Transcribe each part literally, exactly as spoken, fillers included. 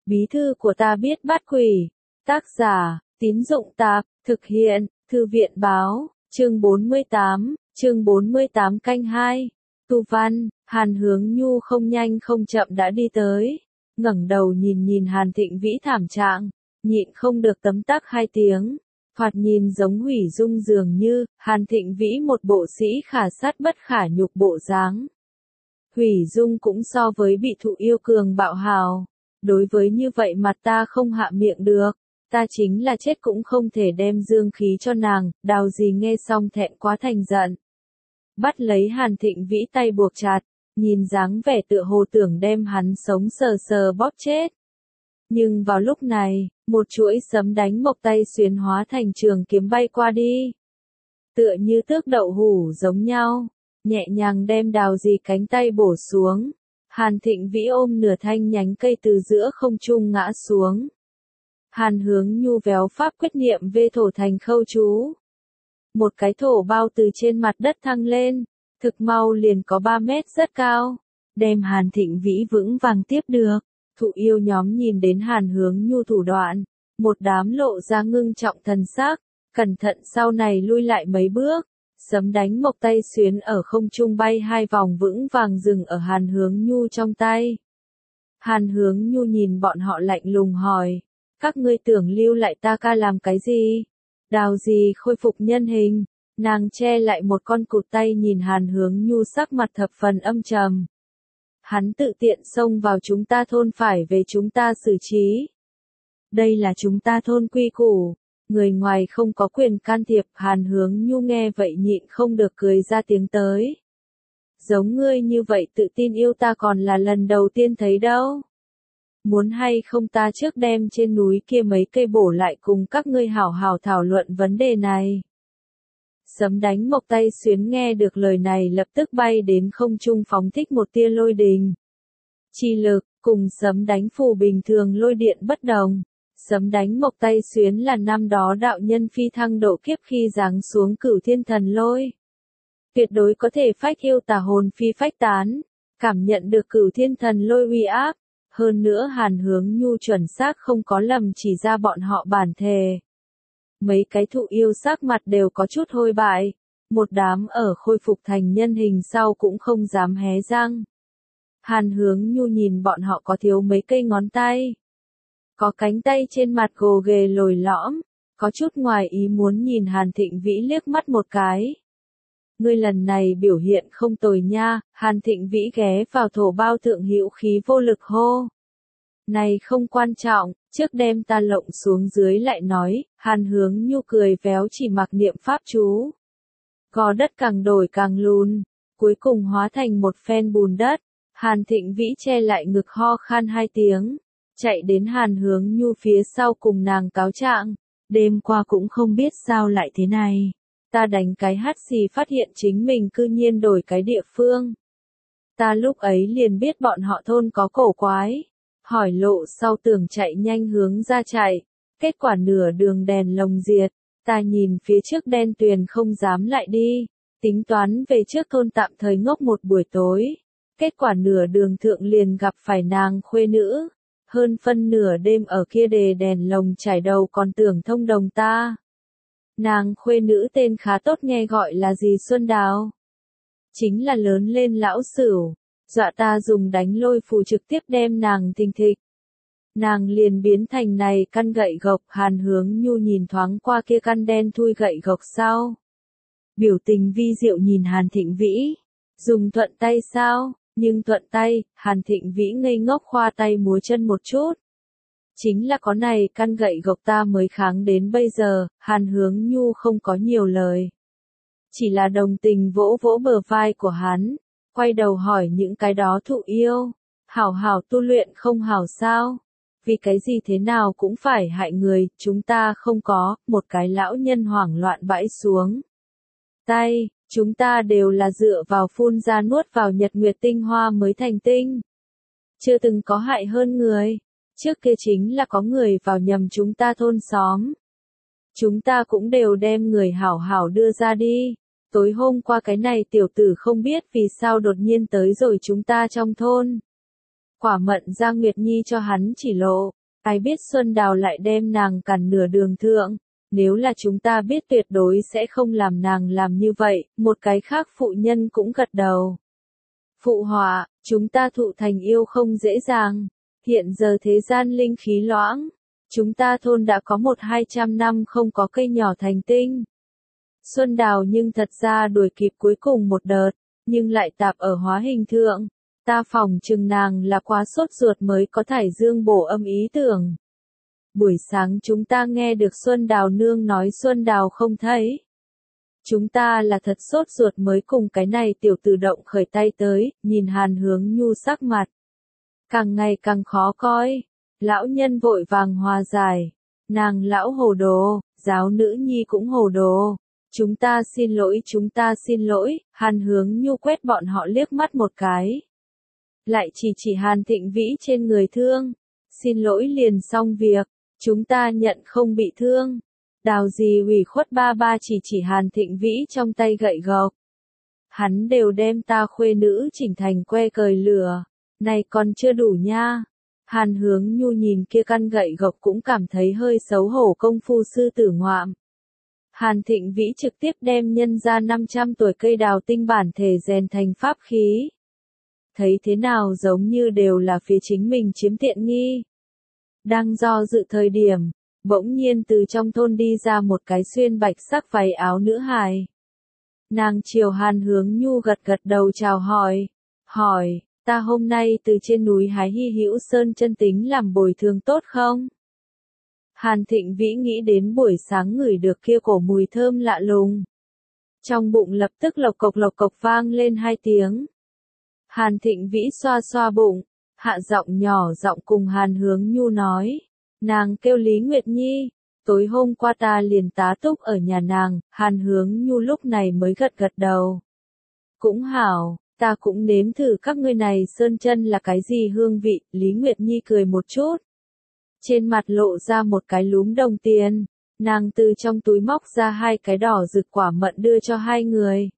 Bí thư của ta biết bắt quỷ. Tác giả, Tín Dụng Tạp, thực hiện, Thư viện Báo, chương bốn mươi tám, chương bốn mươi tám canh hai. Tu văn, Hàn Hướng Nhu không nhanh không chậm đã đi tới, ngẩng đầu nhìn nhìn Hàn Thịnh Vĩ thảm trạng, nhịn không được tấm tắc hai tiếng, thoạt nhìn giống hủy dung dường như, Hàn Thịnh Vĩ một bộ sĩ khả sát bất khả nhục bộ dáng. Hủy dung cũng so với bị thụ yêu cường bạo hào, đối với như vậy mặt ta không hạ miệng được, ta chính là chết cũng không thể đem dương khí cho nàng, Đào gì nghe xong thẹn quá thành giận. Bắt lấy Hàn Thịnh Vĩ tay buộc chặt, nhìn dáng vẻ tựa hồ tưởng đem hắn sống sờ sờ bóp chết. Nhưng vào lúc này, một chuỗi sấm đánh mộc tay xuyến hóa thành trường kiếm bay qua đi. Tựa như tước đậu hủ giống nhau, nhẹ nhàng đem Đào gì cánh tay bổ xuống. Hàn Thịnh Vĩ ôm nửa thanh nhánh cây từ giữa không trung ngã xuống. Hàn Hướng Nhu véo pháp quyết niệm vê thổ thành khâu chú. Một cái thổ bao từ trên mặt đất thăng lên, thực mau liền có ba mét rất cao, đem Hàn Thịnh Vĩ vững vàng tiếp được. Thụ yêu nhóm nhìn đến Hàn Hướng Nhu thủ đoạn, một đám lộ ra ngưng trọng thần sắc, cẩn thận sau này lui lại mấy bước, sấm đánh mộc tay xuyến ở không trung bay hai vòng vững vàng dừng ở Hàn Hướng Nhu trong tay. Hàn Hướng Nhu nhìn bọn họ lạnh lùng hỏi, các ngươi tưởng lưu lại ta ca làm cái gì? Đào gì khôi phục nhân hình, nàng che lại một con cụt tay nhìn Hàn Hướng Nhu sắc mặt thập phần âm trầm. Hắn tự tiện xông vào chúng ta thôn phải về chúng ta xử trí. Đây là chúng ta thôn quy củ, người ngoài không có quyền can thiệp. Hàn Hướng Nhu nghe vậy nhịn không được cười ra tiếng tới. Giống ngươi như vậy tự tin yêu ta còn là lần đầu tiên thấy đâu. Muốn hay không ta trước đem trên núi kia mấy cây bổ lại cùng các ngươi hảo hảo thảo luận vấn đề này. Sấm đánh mộc tay xuyến nghe được lời này lập tức bay đến không trung phóng thích một tia lôi đình. Chi lực, cùng sấm đánh phù bình thường lôi điện bất đồng. Sấm đánh mộc tay xuyến là năm đó đạo nhân phi thăng độ kiếp khi giáng xuống cửu thiên thần lôi. Tuyệt đối có thể phách yêu tà hồn phi phách tán, cảm nhận được cửu thiên thần lôi uy áp. Hơn nữa Hàn Hướng Nhu chuẩn xác không có lầm chỉ ra bọn họ bản thề. Mấy cái thụ yêu sắc mặt đều có chút hôi bại, một đám ở khôi phục thành nhân hình sau cũng không dám hé răng. Hàn Hướng Nhu nhìn bọn họ có thiếu mấy cây ngón tay. Có cánh tay trên mặt gồ ghề lồi lõm, có chút ngoài ý muốn nhìn Hàn Thịnh Vĩ liếc mắt một cái. Ngươi lần này biểu hiện không tồi nha, Hàn Thịnh Vĩ ghé vào thổ bao thượng hữu khí vô lực hô. Này không quan trọng, trước đem ta lộng xuống dưới lại nói, Hàn Hướng Nhu cười véo chỉ mặc niệm pháp chú. Gò đất càng đổi càng lùn, cuối cùng hóa thành một phen bùn đất, Hàn Thịnh Vĩ che lại ngực ho khan hai tiếng, chạy đến Hàn Hướng Nhu phía sau cùng nàng cáo trạng, đêm qua cũng không biết sao lại thế này. Ta đánh cái hắt xì phát hiện chính mình cư nhiên đổi cái địa phương. Ta lúc ấy liền biết bọn họ thôn có cổ quái. Hỏi lộ sau tưởng chạy nhanh hướng ra chạy. Kết quả nửa đường đèn lồng diệt. Ta nhìn phía trước đen tuyền không dám lại đi. Tính toán về trước thôn tạm thời ngốc một buổi tối. Kết quả nửa đường thượng liền gặp phải nàng khuê nữ. Hơn phân nửa đêm ở kia đề đèn lồng trải đầu còn tưởng thông đồng ta. Nàng khuê nữ tên khá tốt nghe gọi là gì Xuân Đào. Chính là lớn lên lão Sửu, dọa ta dùng đánh lôi phù trực tiếp đem nàng thình thịch. Nàng liền biến thành này căn gậy gộc. Hàn Hướng Nhu nhìn thoáng qua kia căn đen thui gậy gộc sau. Biểu tình vi diệu nhìn Hàn Thịnh Vĩ. Dùng thuận tay sao? Nhưng thuận tay, Hàn Thịnh Vĩ ngây ngốc khoa tay múa chân một chút. Chính là có này căn gậy gộc ta mới kháng đến bây giờ. Hàn Hướng Nhu không có nhiều lời. Chỉ là đồng tình vỗ vỗ bờ vai của hắn, quay đầu hỏi những cái đó thụ yêu. Hảo hảo tu luyện không hảo sao? Vì cái gì thế nào cũng phải hại người, chúng ta không có. Một cái lão nhân hoảng loạn bãi xuống tay, chúng ta đều là dựa vào phun ra nuốt vào nhật nguyệt tinh hoa mới thành tinh. Chưa từng có hại hơn người. Trước kia chính là có người vào nhầm chúng ta thôn xóm. Chúng ta cũng đều đem người hảo hảo đưa ra đi. Tối hôm qua cái này tiểu tử không biết vì sao đột nhiên tới rồi chúng ta trong thôn. Quả mận ra Nguyệt Nhi cho hắn chỉ lộ, Ai biết Xuân Đào lại đem nàng cản nửa đường thượng, nếu là chúng ta biết tuyệt đối sẽ không làm nàng làm như vậy, một cái khác phụ nhân cũng gật đầu. Phụ họa, chúng ta thụ thành yêu không dễ dàng, hiện giờ thế gian linh khí loãng, chúng ta thôn đã có một hai trăm năm không có cây nhỏ thành tinh. Xuân Đào nhưng thật ra đuổi kịp cuối cùng một đợt, nhưng lại tạp ở hóa hình thượng. Ta phỏng chừng nàng là quá sốt ruột mới có thải dương bổ âm ý tưởng. Buổi sáng chúng ta nghe được Xuân Đào nương nói Xuân Đào không thấy. Chúng ta là thật sốt ruột mới cùng cái này tiểu tự động khởi tay tới, nhìn Hàn Hướng Nhu sắc mặt. Càng ngày càng khó coi. Lão nhân vội vàng hòa giải. Nàng lão hồ đồ, giáo nữ nhi cũng hồ đồ. Chúng ta xin lỗi, chúng ta xin lỗi, Hàn Hướng Nhu quét bọn họ liếc mắt một cái. Lại chỉ chỉ Hàn Thịnh Vĩ trên người thương. Xin lỗi liền xong việc, chúng ta nhận không bị thương. Đào gì ủy khuất ba ba chỉ chỉ Hàn Thịnh Vĩ trong tay gậy gộc. Hắn đều đem ta khuê nữ chỉnh thành que cời lửa. Này còn chưa đủ nha. Hàn Hướng Nhu nhìn kia căn gậy gộc cũng cảm thấy hơi xấu hổ công phu sư tử ngoạm. Hàn Thịnh Vĩ trực tiếp đem nhân ra năm trăm tuổi cây đào tinh bản thể rèn thành pháp khí. Thấy thế nào giống như đều là phía chính mình chiếm tiện nghi. Đang do dự thời điểm, bỗng nhiên từ trong thôn đi ra một cái xuyên bạch sắc váy áo nữ hài. Nàng chiều Hàn Hướng Nhu gật gật đầu chào hỏi. Hỏi, ta hôm nay từ trên núi hái hy hữu sơn chân tính làm bồi thường tốt không? Hàn Thịnh Vĩ nghĩ đến buổi sáng ngửi được kia cổ mùi thơm lạ lùng. Trong bụng lập tức lộc cộc lộc cộc vang lên hai tiếng. Hàn Thịnh Vĩ xoa xoa bụng, hạ giọng nhỏ giọng cùng Hàn Hướng Nhu nói. Nàng kêu Lý Nguyệt Nhi, tối hôm qua ta liền tá túc ở nhà nàng, Hàn Hướng Nhu lúc này mới gật gật đầu. Cũng hảo, ta cũng nếm thử các ngươi này sơn chân là cái gì hương vị, Lý Nguyệt Nhi cười một chút. Trên mặt lộ ra một cái lúm đồng tiền, nàng từ trong túi móc ra hai cái đỏ rực quả mận đưa cho hai người.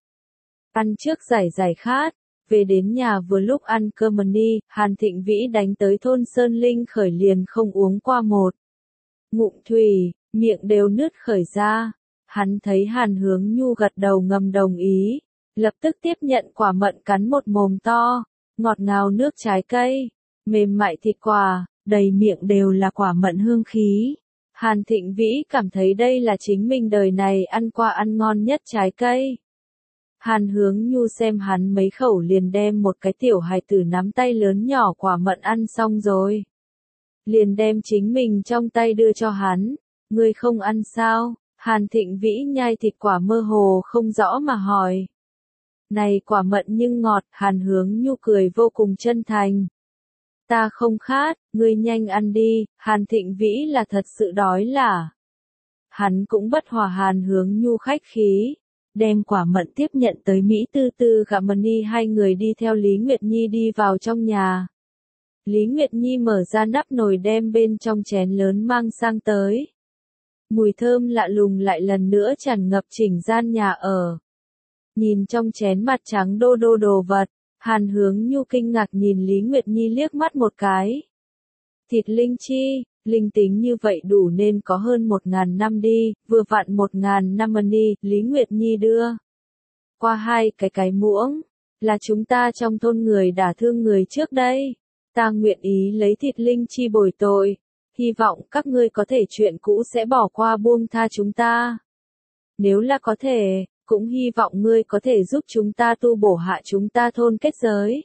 Ăn trước giải giải khát, về đến nhà vừa lúc ăn cơm ni, Hàn Thịnh Vĩ đánh tới thôn Sơn Linh khởi liền không uống qua một ngụm thủy, miệng đều nứt khởi ra. Hắn thấy Hàn Hướng Nhu gật đầu ngầm đồng ý, lập tức tiếp nhận quả mận cắn một mồm to, ngọt ngào nước trái cây, mềm mại thịt quả, đầy miệng đều là quả mận hương khí. Hàn Thịnh Vĩ cảm thấy đây là chính mình đời này ăn qua ăn ngon nhất trái cây. Hàn Hướng Nhu xem hắn mấy khẩu liền đem một cái tiểu hài tử nắm tay lớn nhỏ quả mận ăn xong rồi. Liền đem chính mình trong tay đưa cho hắn. Ngươi không ăn sao? Hàn Thịnh Vĩ nhai thịt quả mơ hồ không rõ mà hỏi. Này quả mận nhưng ngọt, Hàn Hướng Nhu cười vô cùng chân thành. Ta không khát, ngươi nhanh ăn đi, Hàn Thịnh Vĩ là thật sự đói là. Hắn cũng bất hòa Hàn Hướng Nhu khách khí. Đem quả mận tiếp nhận tới Mỹ Tư Tư gặp Mân Ni hai người đi theo Lý Nguyệt Nhi đi vào trong nhà. Lý Nguyệt Nhi mở ra nắp nồi đem bên trong chén lớn mang sang tới. Mùi thơm lạ lùng lại lần nữa tràn ngập chỉnh gian nhà ở. Nhìn trong chén mặt trắng đô đô đồ vật, Hàn Hướng Nhu kinh ngạc nhìn Lý Nguyệt Nhi liếc mắt một cái. Thịt linh chi, linh tính như vậy đủ nên có hơn một ngàn năm đi, vừa vặn một ngàn năm money, Lý Nguyệt Nhi đưa. Qua hai cái cái muỗng, là chúng ta trong thôn người đả thương người trước đây. Ta nguyện ý lấy thịt linh chi bồi tội, hy vọng các ngươi có thể chuyện cũ sẽ bỏ qua buông tha chúng ta. Nếu là có thể, cũng hy vọng ngươi có thể giúp chúng ta tu bổ hạ chúng ta thôn kết giới.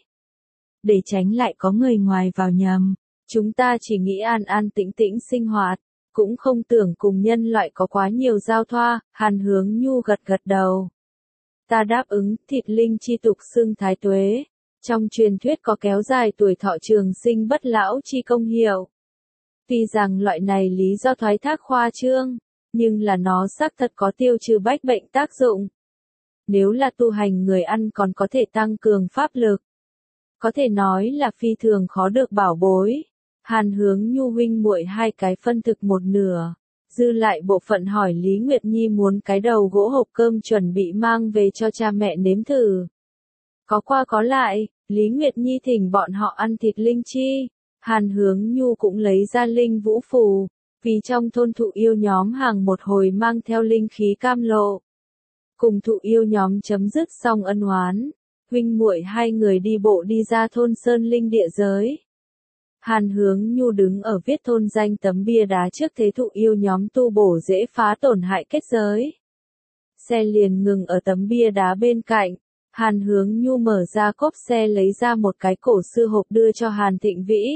Để tránh lại có người ngoài vào nhầm. Chúng ta chỉ nghĩ an an tĩnh tĩnh sinh hoạt, cũng không tưởng cùng nhân loại có quá nhiều giao thoa, Hàn Hướng Nhu gật gật đầu. Ta đáp ứng, thịt linh chi tục xưng thái tuế. Trong truyền thuyết có kéo dài tuổi thọ trường sinh bất lão chi công hiệu. Tuy rằng loại này lý do thoái thác khoa trương, nhưng là nó xác thật có tiêu trừ bách bệnh tác dụng. Nếu là tu hành người ăn còn có thể tăng cường pháp lực. Có thể nói là phi thường khó được bảo bối. Hàn Hướng Nhu huynh muội hai cái phân thực một nửa. Dư lại bộ phận hỏi Lý Nguyệt Nhi muốn cái đầu gỗ hộp cơm chuẩn bị mang về cho cha mẹ nếm thử. Có qua có lại, Lý Nguyệt Nhi thỉnh bọn họ ăn thịt linh chi. Hàn Hướng Nhu cũng lấy ra linh vũ phù, vì trong thôn thụ yêu nhóm hàng một hồi mang theo linh khí cam lộ. Cùng thụ yêu nhóm chấm dứt xong ân oán, huynh muội hai người đi bộ đi ra thôn Sơn Linh địa giới. Hàn Hướng Nhu đứng ở viết thôn danh tấm bia đá trước thế thụ yêu nhóm tu bổ dễ phá tổn hại kết giới. Xe liền ngừng ở tấm bia đá bên cạnh. Hàn Hướng Nhu mở ra cốp xe lấy ra một cái cổ sư hộp đưa cho Hàn Thịnh Vĩ.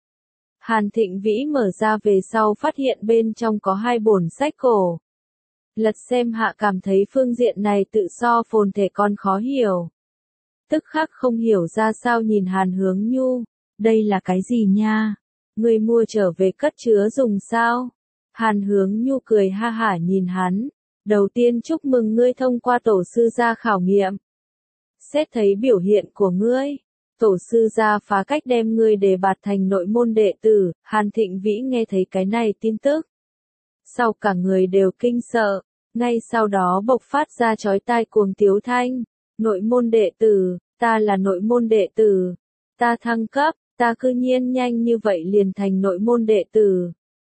Hàn Thịnh Vĩ mở ra về sau phát hiện bên trong có hai bổn sách cổ. Lật xem hạ cảm thấy phương diện này tự so phồn thể còn khó hiểu. Tức khắc không hiểu ra sao nhìn Hàn Hướng Nhu, đây là cái gì nha? Người mua trở về cất chứa dùng sao? Hàn Hướng Nhu cười ha hả nhìn hắn, đầu tiên chúc mừng ngươi thông qua tổ sư gia khảo nghiệm. Xét thấy biểu hiện của ngươi, tổ sư gia phá cách đem ngươi đề bạt thành nội môn đệ tử. Hàn Thịnh Vĩ nghe thấy cái này tin tức, sau cả người đều kinh sợ, ngay sau đó bộc phát ra chói tai cuồng tiếu thanh, nội môn đệ tử, ta là nội môn đệ tử, ta thăng cấp, ta cư nhiên nhanh như vậy liền thành nội môn đệ tử.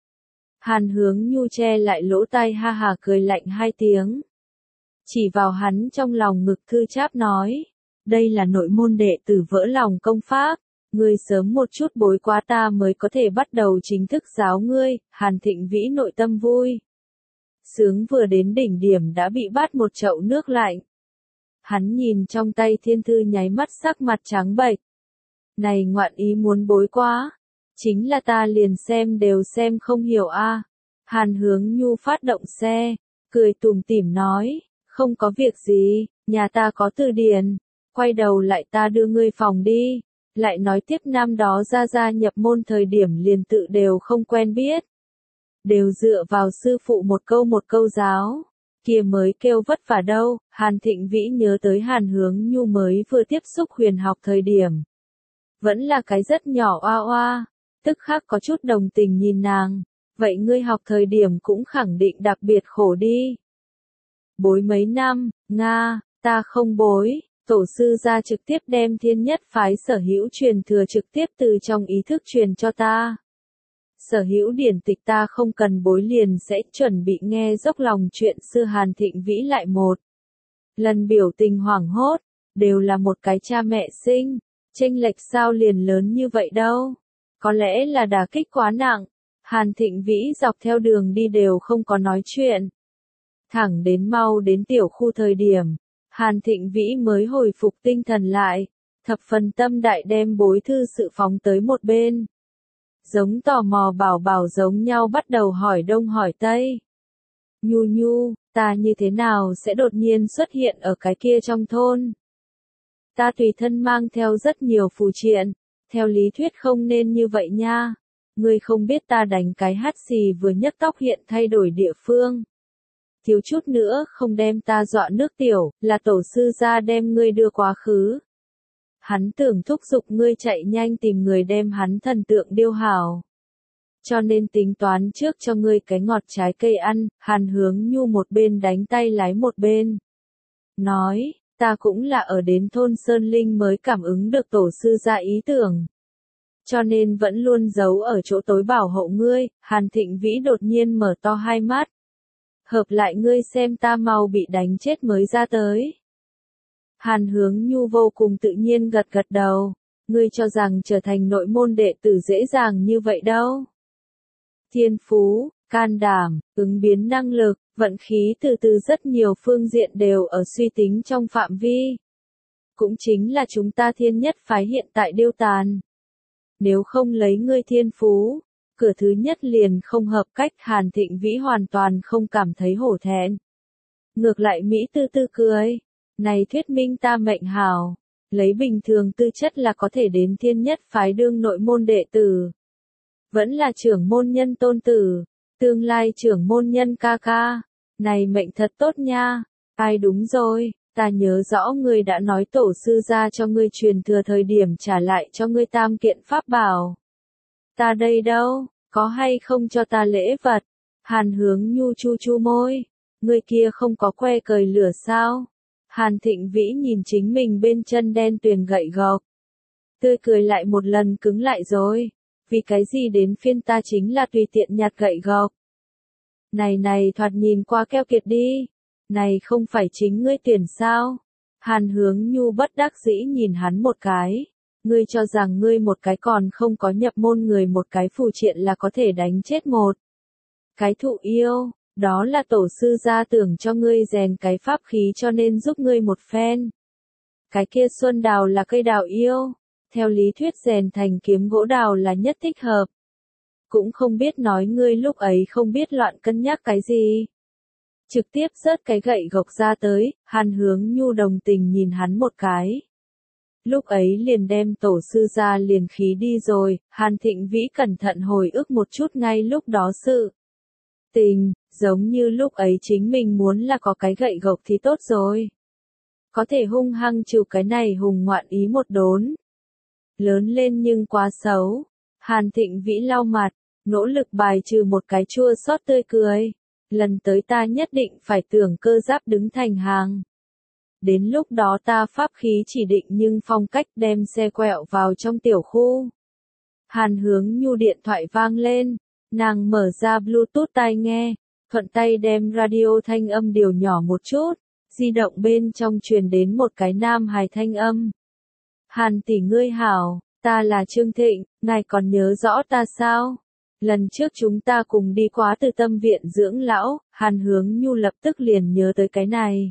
Hàn Hướng Nhu che lại lỗ tai ha hà cười lạnh hai tiếng, chỉ vào hắn trong lòng ngực thư cháp nói, đây là nội môn đệ tử vỡ lòng công pháp, ngươi sớm một chút bối quá ta mới có thể bắt đầu chính thức giáo ngươi. Hàn Thịnh Vĩ nội tâm vui sướng vừa đến đỉnh điểm đã bị bắt một chậu nước lạnh. Hắn nhìn trong tay thiên thư nháy mắt sắc mặt trắng bệch. Này ngoạn ý muốn bối quá, chính là ta liền xem đều xem không hiểu a. À. Hàn Hướng Nhu phát động xe, cười tủm tỉm nói, không có việc gì, nhà ta có từ điển, quay đầu lại ta đưa ngươi phòng đi. Lại nói tiếp năm đó ra gia nhập môn thời điểm liền tự đều không quen biết. Đều dựa vào sư phụ một câu một câu giáo, kia mới kêu vất vả đâu. Hàn Thịnh Vĩ nhớ tới Hàn Hướng Nhu mới vừa tiếp xúc huyền học thời điểm. Vẫn là cái rất nhỏ oa oa, tức khắc có chút đồng tình nhìn nàng, vậy ngươi học thời điểm cũng khẳng định đặc biệt khổ đi. Bối mấy năm, Nga, ta không bối. Tổ sư gia trực tiếp đem thiên nhất phái sở hữu truyền thừa trực tiếp từ trong ý thức truyền cho ta. Sở hữu điển tịch ta không cần bối liền sẽ chuẩn bị nghe dốc lòng chuyện xưa. Hàn Thịnh Vĩ lại một lần biểu tình hoảng hốt, đều là một cái cha mẹ sinh, chênh lệch sao liền lớn như vậy đâu. Có lẽ là đả kích quá nặng, Hàn Thịnh Vĩ dọc theo đường đi đều không có nói chuyện. Thẳng đến mau đến tiểu khu thời điểm, Hàn Thịnh Vĩ mới hồi phục tinh thần lại, thập phần tâm đại đem bối thư sự phóng tới một bên. Giống tò mò bảo bảo giống nhau bắt đầu hỏi đông hỏi tây. Nhu Nhu, ta như thế nào sẽ đột nhiên xuất hiện ở cái kia trong thôn? Ta tùy thân mang theo rất nhiều phù triện, theo lý thuyết không nên như vậy nha. Ngươi không biết ta đánh cái hắt xì vừa nhấc tóc hiện thay đổi địa phương. Thiếu chút nữa không đem ta dọa nước tiểu, là tổ sư gia đem ngươi đưa quá khứ. Hắn tưởng thúc giục ngươi chạy nhanh tìm người đem hắn thần tượng điêu hảo. Cho nên tính toán trước cho ngươi cái ngọt trái cây ăn. Hàn Hướng Nhu một bên đánh tay lái một bên nói, ta cũng là ở đến thôn Sơn Linh mới cảm ứng được tổ sư gia ý tưởng. Cho nên vẫn luôn giấu ở chỗ tối bảo hộ ngươi. Hàn Thịnh Vĩ đột nhiên mở to hai mắt. Hợp lại ngươi xem ta mau bị đánh chết mới ra tới. Hàn Hướng Nhu vô cùng tự nhiên gật gật đầu, ngươi cho rằng trở thành nội môn đệ tử dễ dàng như vậy đâu. Thiên phú, can đảm, ứng biến năng lực, vận khí từ từ rất nhiều phương diện đều ở suy tính trong phạm vi. Cũng chính là chúng ta thiên nhất phái hiện tại điêu tàn. Nếu không lấy ngươi thiên phú, cửa thứ nhất liền không hợp cách. Hàn Thịnh Vĩ hoàn toàn không cảm thấy hổ thẹn. Ngược lại Mỹ tư tư cười, này thuyết minh ta mệnh hảo, lấy bình thường tư chất là có thể đến thiên nhất phái đương nội môn đệ tử. Vẫn là trưởng môn nhân tôn tử, tương lai trưởng môn nhân ca ca, này mệnh thật tốt nha. Ai đúng rồi, ta nhớ rõ ngươi đã nói tổ sư gia cho ngươi truyền thừa thời điểm trả lại cho ngươi tam kiện pháp bảo. Ta đây đâu, có hay không cho ta lễ vật? Hàn Hướng Nhu chu chu môi, ngươi kia không có que cời lửa sao? Hàn Thịnh Vĩ nhìn chính mình bên chân đen tuyền gậy gộc, tươi cười lại một lần cứng lại rồi. vì cái gì đến phiên ta chính là tùy tiện nhặt gậy gộc. Này này thoạt nhìn qua keo kiệt đi, này không phải chính ngươi tuyển sao? Hàn Hướng Nhu bất đắc dĩ nhìn hắn một cái, ngươi cho rằng ngươi một cái còn không có nhập môn người một cái phù triện là có thể đánh chết một cái thụ yêu, đó là tổ sư gia tưởng cho ngươi rèn cái pháp khí cho nên giúp ngươi một phen. Cái kia xuân đào là cây đào yêu, theo lý thuyết rèn thành kiếm gỗ đào là nhất thích hợp. Cũng không biết nói ngươi lúc ấy không biết loạn cân nhắc cái gì. Trực tiếp rớt cái gậy gộc ra tới, Hàn Hướng Nhu đồng tình nhìn hắn một cái. Lúc ấy liền đem tổ sư ra liền khí đi rồi, Hàn Thịnh Vĩ cẩn thận hồi ức một chút ngay lúc đó sự tình, giống như lúc ấy chính mình muốn là có cái gậy gộc thì tốt rồi. Có thể hung hăng chịu cái này hùng ngoạn ý một đốn. Lớn lên nhưng quá xấu. Hàn Thịnh Vĩ lau mặt, nỗ lực bài trừ một cái chua xót tươi cười. Lần tới ta nhất định phải tưởng cơ giáp đứng thành hàng. Đến lúc đó ta pháp khí chỉ định nhưng phong cách đem xe quẹo vào trong tiểu khu. Hàn Hướng Nhu điện thoại vang lên, nàng mở ra Bluetooth tai nghe, thuận tay đem radio thanh âm điều nhỏ một chút, di động bên trong truyền đến một cái nam hài thanh âm. Hàn tỷ ngươi hảo, ta là Trương Thịnh, ngài còn nhớ rõ ta sao? Lần trước chúng ta cùng đi qua từ tâm viện dưỡng lão, Hàn Hướng Nhu lập tức liền nhớ tới cái này.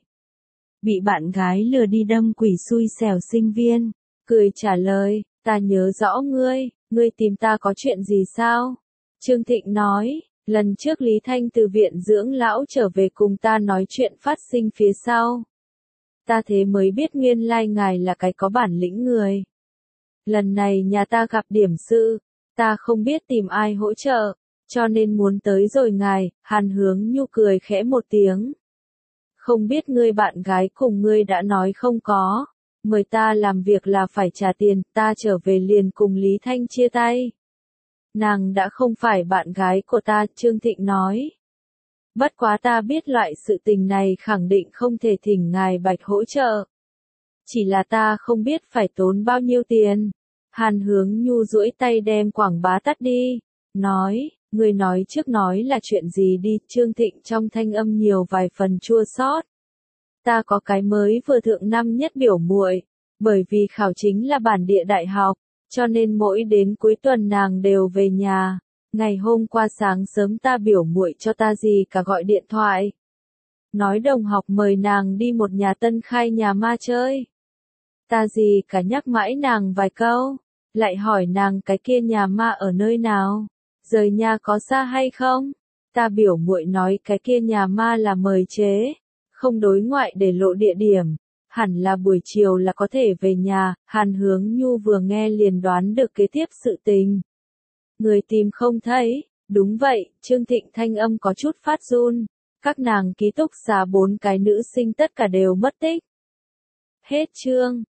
Bị bạn gái lừa đi đâm quỷ xui xẻo sinh viên, cười trả lời, ta nhớ rõ ngươi, ngươi tìm ta có chuyện gì sao? Trương Thịnh nói, lần trước Lý Thanh từ viện dưỡng lão trở về cùng ta nói chuyện phát sinh phía sau. Ta thế mới biết nguyên lai ngài là cái có bản lĩnh người. Lần này nhà ta gặp điểm sự, ta không biết tìm ai hỗ trợ, cho nên muốn tới rồi ngài. Hàn Hướng Nhu cười khẽ một tiếng. Không biết ngươi bạn gái cùng ngươi đã nói không có, mời ta làm việc là phải trả tiền, ta trở về liền cùng Lý Thanh chia tay. Nàng đã không phải bạn gái của ta, Trương Thịnh nói. Bất quá ta biết loại sự tình này khẳng định không thể thỉnh ngài bạch hỗ trợ. Chỉ là ta không biết phải tốn bao nhiêu tiền. Hàn Hướng Nhu duỗi tay đem quảng bá tắt đi, nói, người nói trước nói là chuyện gì đi. Trương Thịnh trong thanh âm nhiều vài phần chua xót. Ta có cái mới vừa thượng năm nhất biểu muội, bởi vì khảo chính là bản địa đại học, cho nên mỗi đến cuối tuần nàng đều về nhà. Ngày hôm qua sáng sớm ta biểu muội cho ta gì cả gọi điện thoại. Nói đồng học mời nàng đi một nhà tân khai nhà ma chơi. Ta gì cả nhắc mãi nàng vài câu, lại hỏi nàng cái kia nhà ma ở nơi nào, rời nhà có xa hay không. Ta biểu muội nói cái kia nhà ma là mời chế, không đối ngoại để lộ địa điểm, hẳn là buổi chiều là có thể về nhà. Hàn Hướng Nhu vừa nghe liền đoán được kế tiếp sự tình. Người tìm không thấy, đúng vậy, Trương Thịnh thanh âm có chút phát run, các nàng ký túc xá bốn cái nữ sinh tất cả đều mất tích. Hết chương.